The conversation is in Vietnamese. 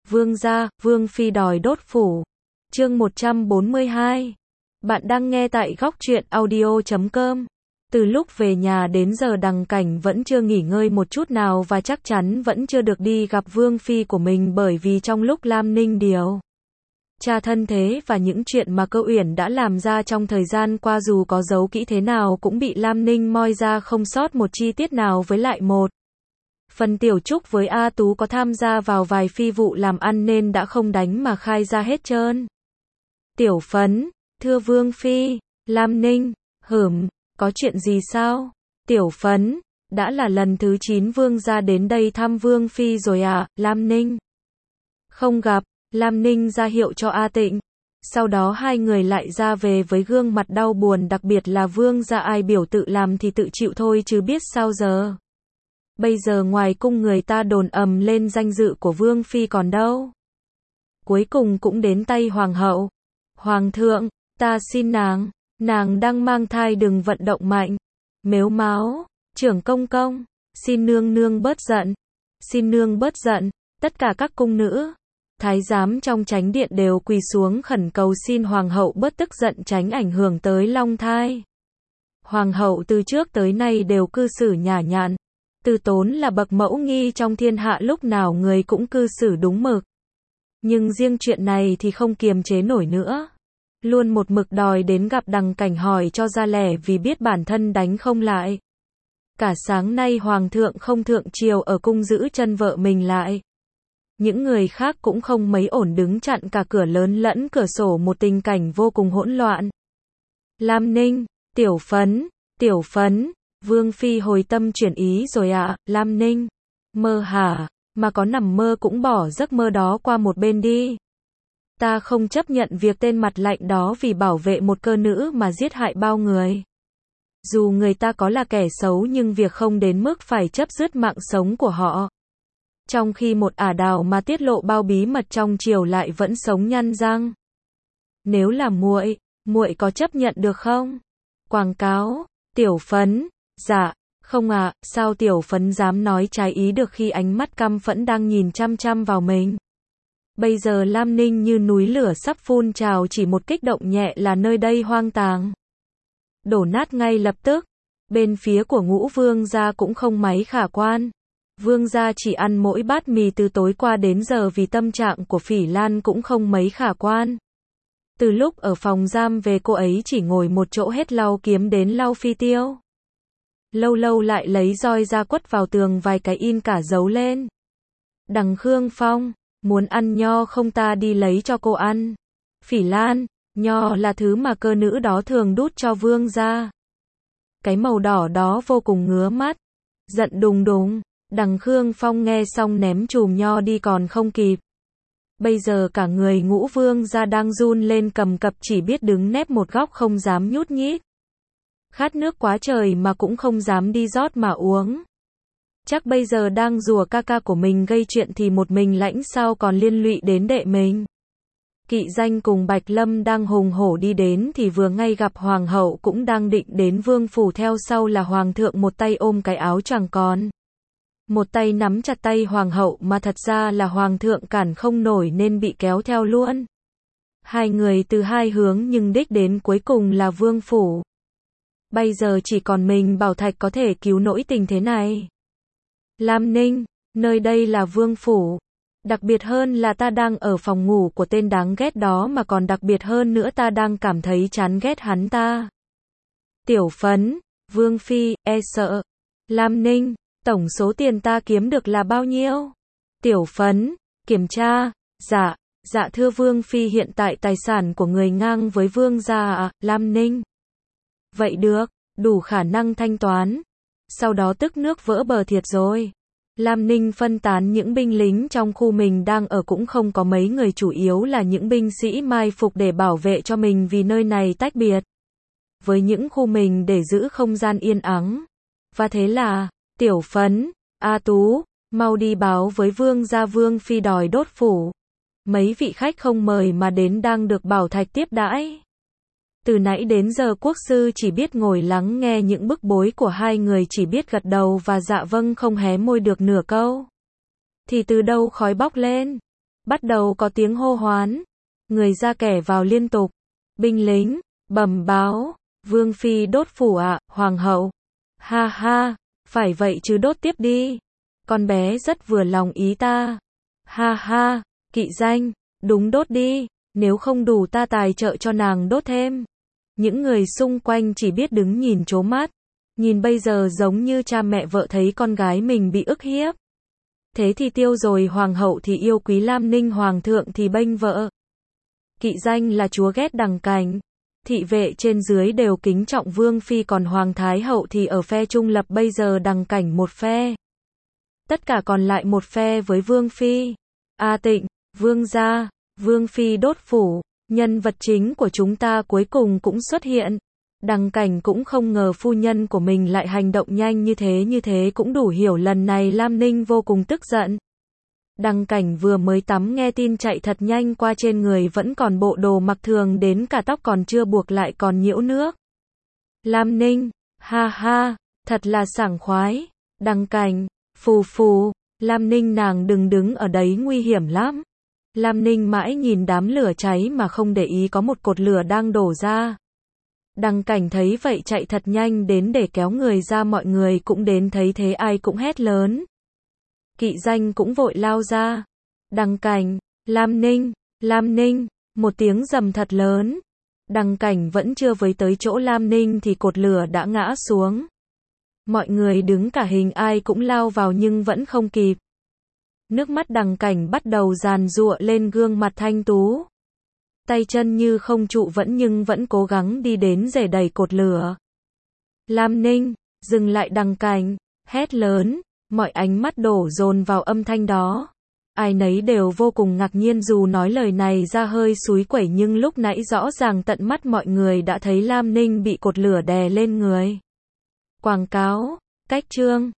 Vương gia, Vương phi đòi đốt phủ. Chương 142. Bạn đang nghe tại góc truyện audio.com. Từ lúc về nhà đến giờ Đằng Cảnh vẫn chưa nghỉ ngơi một chút nào và chắc chắn vẫn chưa được đi gặp Vương phi của mình, bởi vì trong lúc Lam Ninh điều tra thân thế và những chuyện mà Cơ Uyển đã làm ra trong thời gian qua, dù có giấu kỹ thế nào cũng bị Lam Ninh moi ra không sót một chi tiết nào. Với lại một phần Tiểu Trúc với A Tú có tham gia vào vài phi vụ làm ăn nên đã không đánh mà khai ra hết trơn. Tiểu Phấn, thưa Vương phi. Lam Ninh, có chuyện gì sao? Tiểu Phấn, đã là lần thứ 9 Vương gia đến đây thăm Vương phi rồi à? Lam Ninh, không gặp. Lam Ninh ra hiệu cho A Tịnh. Sau đó hai người lại ra về với gương mặt đau buồn, đặc biệt là Vương gia ai biểu tự làm thì tự chịu thôi chứ biết sao giờ. Bây giờ ngoài cung người ta đồn ầm lên danh dự của Vương phi còn đâu. Cuối cùng cũng đến tay Hoàng hậu. Hoàng thượng, ta xin nàng đang mang thai đừng vận động mạnh. Mếu máo, trưởng công công, xin nương nương bớt giận. Xin nương bớt giận. Tất cả các cung nữ, thái giám trong chánh điện đều quỳ xuống khẩn cầu xin Hoàng hậu bớt tức giận tránh ảnh hưởng tới long thai. Hoàng hậu từ trước tới nay đều cư xử nhã nhặn, từ tốn là bậc mẫu nghi trong thiên hạ, lúc nào người cũng cư xử đúng mực. Nhưng riêng chuyện này thì không kiềm chế nổi nữa. Luôn một mực đòi đến gặp Đằng Cảnh hỏi cho ra lẽ vì biết bản thân đánh không lại. Cả sáng nay Hoàng thượng không thượng triều ở cung giữ chân vợ mình lại. Những người khác cũng không mấy ổn, đứng chặn cả cửa lớn lẫn cửa sổ, một tình cảnh vô cùng hỗn loạn. Lam Ninh, Tiểu Phấn, Vương phi hồi tâm chuyển ý rồi ạ. Lam Ninh, mơ hả? Mà có nằm mơ cũng bỏ giấc mơ đó qua một bên đi. Ta không chấp nhận việc tên mặt lạnh đó vì bảo vệ một cơ nữ mà giết hại bao người. Dù người ta có là kẻ xấu nhưng việc không đến mức phải chấp dứt mạng sống của họ. Trong khi một ả đào mà tiết lộ bao bí mật trong triều lại vẫn sống nhăn răng. Nếu là muội có chấp nhận được không? Quảng cáo, Tiểu Phấn, dạ, không ạ. Sao Tiểu Phấn dám nói trái ý được khi ánh mắt căm phẫn đang nhìn chăm chăm vào mình? Bây giờ Lam Ninh như núi lửa sắp phun trào, chỉ một kích động nhẹ là nơi đây hoang tàn, đổ nát ngay lập tức. Bên phía của Ngũ Vương gia cũng không mấy khả quan. Vương gia chỉ ăn mỗi bát mì từ tối qua đến giờ, vì tâm trạng của Phỉ Lan cũng không mấy khả quan. Từ lúc ở phòng giam về, cô ấy chỉ ngồi một chỗ hết lau kiếm đến lau phi tiêu. Lâu lâu lại lấy roi ra quất vào tường vài cái in cả dấu lên. Đằng Khương Phong, muốn ăn nho không, ta đi lấy cho cô ăn. Phỉ Lan, nho là thứ mà cơ nữ đó thường đút cho Vương gia. Cái màu đỏ đó vô cùng ngứa mắt. Giận đùng đùng. Đằng Khương Phong nghe xong ném chùm nho đi còn không kịp. Bây giờ cả người Ngũ Vương gia đang run lên cầm cập, chỉ biết đứng nép một góc không dám nhúc nhích. Khát nước quá trời mà cũng không dám đi rót mà uống. Chắc bây giờ đang rủa ca ca của mình gây chuyện thì một mình lãnh sao còn liên lụy đến đệ mình. Kỵ Danh cùng Bạch Lâm đang hùng hổ đi đến thì vừa ngay gặp Hoàng hậu cũng đang định đến vương phủ, theo sau là Hoàng thượng một tay ôm cái áo choàng con, một tay nắm chặt tay Hoàng hậu, mà thật ra là Hoàng thượng cản không nổi nên bị kéo theo luôn. Hai người từ hai hướng nhưng đích đến cuối cùng là vương phủ. Bây giờ chỉ còn mình Bảo Thạch có thể cứu nỗi tình thế này. Lam Ninh, nơi đây là vương phủ. Đặc biệt hơn là ta đang ở phòng ngủ của tên đáng ghét đó, mà còn đặc biệt hơn nữa ta đang cảm thấy chán ghét hắn ta. Tiểu Phấn, Vương phi, sợ. Lam Ninh, tổng số tiền ta kiếm được là bao nhiêu? Tiểu Phấn, kiểm tra. Dạ thưa Vương phi, hiện tại tài sản của người ngang với Vương gia ạ. Lam Ninh, vậy được, đủ khả năng thanh toán. Sau đó tức nước vỡ bờ thiệt rồi. Lam Ninh phân tán những binh lính trong khu mình đang ở, cũng không có mấy người, chủ yếu là những binh sĩ mai phục để bảo vệ cho mình, vì nơi này tách biệt với những khu mình để giữ không gian yên ắng. Và thế là, Tiểu Phấn, A Tú, mau đi báo với Vương gia Vương phi đòi đốt phủ. Mấy vị khách không mời mà đến đang được Bảo Thạch tiếp đãi. Từ nãy đến giờ quốc sư chỉ biết ngồi lắng nghe những bức bối của hai người, chỉ biết gật đầu và dạ vâng, không hé môi được nửa câu. Thì từ đâu khói bốc lên. Bắt đầu có tiếng hô hoán. Người ra kẻ vào liên tục. Binh lính, bẩm báo. Vương phi đốt phủ ạ, hoàng hậu. Ha ha, phải vậy chứ đốt tiếp đi. Con bé rất vừa lòng ý ta. Ha ha, kỵ danh, đúng đốt đi, nếu không đủ ta tài trợ cho nàng đốt thêm. Những người xung quanh chỉ biết đứng nhìn trố mắt. Nhìn bây giờ giống như cha mẹ vợ thấy con gái mình bị ức hiếp. Thế thì tiêu rồi, hoàng hậu thì yêu quý Lam Ninh, hoàng thượng thì bênh vợ. Kỵ danh là chúa ghét Đằng Cảnh. Thị vệ trên dưới đều kính trọng Vương phi, còn Hoàng Thái hậu thì ở phe trung lập, bây giờ Đằng Cảnh một phe. Tất cả còn lại một phe với Vương phi. A Tịnh, Vương gia, Vương phi đốt phủ, nhân vật chính của chúng ta cuối cùng cũng xuất hiện. Đằng Cảnh cũng không ngờ phu nhân của mình lại hành động nhanh như thế cũng đủ hiểu lần này Lam Ninh vô cùng tức giận. Đằng Cảnh vừa mới tắm nghe tin chạy thật nhanh qua, trên người vẫn còn bộ đồ mặc thường, đến cả tóc còn chưa buộc lại còn nhiễu nước. Lam Ninh, ha ha, thật là sảng khoái. Đằng Cảnh, phù phù, Lam Ninh nàng đừng đứng ở đấy, nguy hiểm lắm. Lam Ninh mãi nhìn đám lửa cháy mà không để ý có một cột lửa đang đổ ra. Đằng Cảnh thấy vậy chạy thật nhanh đến để kéo người ra, mọi người cũng đến thấy thế ai cũng hét lớn. Kỵ danh cũng vội lao ra. Đằng Cảnh, Lam Ninh, một tiếng rầm thật lớn. Đằng Cảnh vẫn chưa với tới chỗ Lam Ninh thì cột lửa đã ngã xuống. Mọi người đứng cả hình ai cũng lao vào nhưng vẫn không kịp. Nước mắt Đằng Cảnh bắt đầu giàn giụa lên gương mặt thanh tú. Tay chân như không trụ nhưng vẫn cố gắng đi đến để đẩy cột lửa. Lam Ninh, dừng lại! Đằng Cảnh hét lớn, mọi ánh mắt đổ dồn vào âm thanh đó. Ai nấy đều vô cùng ngạc nhiên, dù nói lời này ra hơi xúi quẩy nhưng lúc nãy rõ ràng tận mắt mọi người đã thấy Lam Ninh bị cột lửa đè lên người. Quảng cáo, cách chương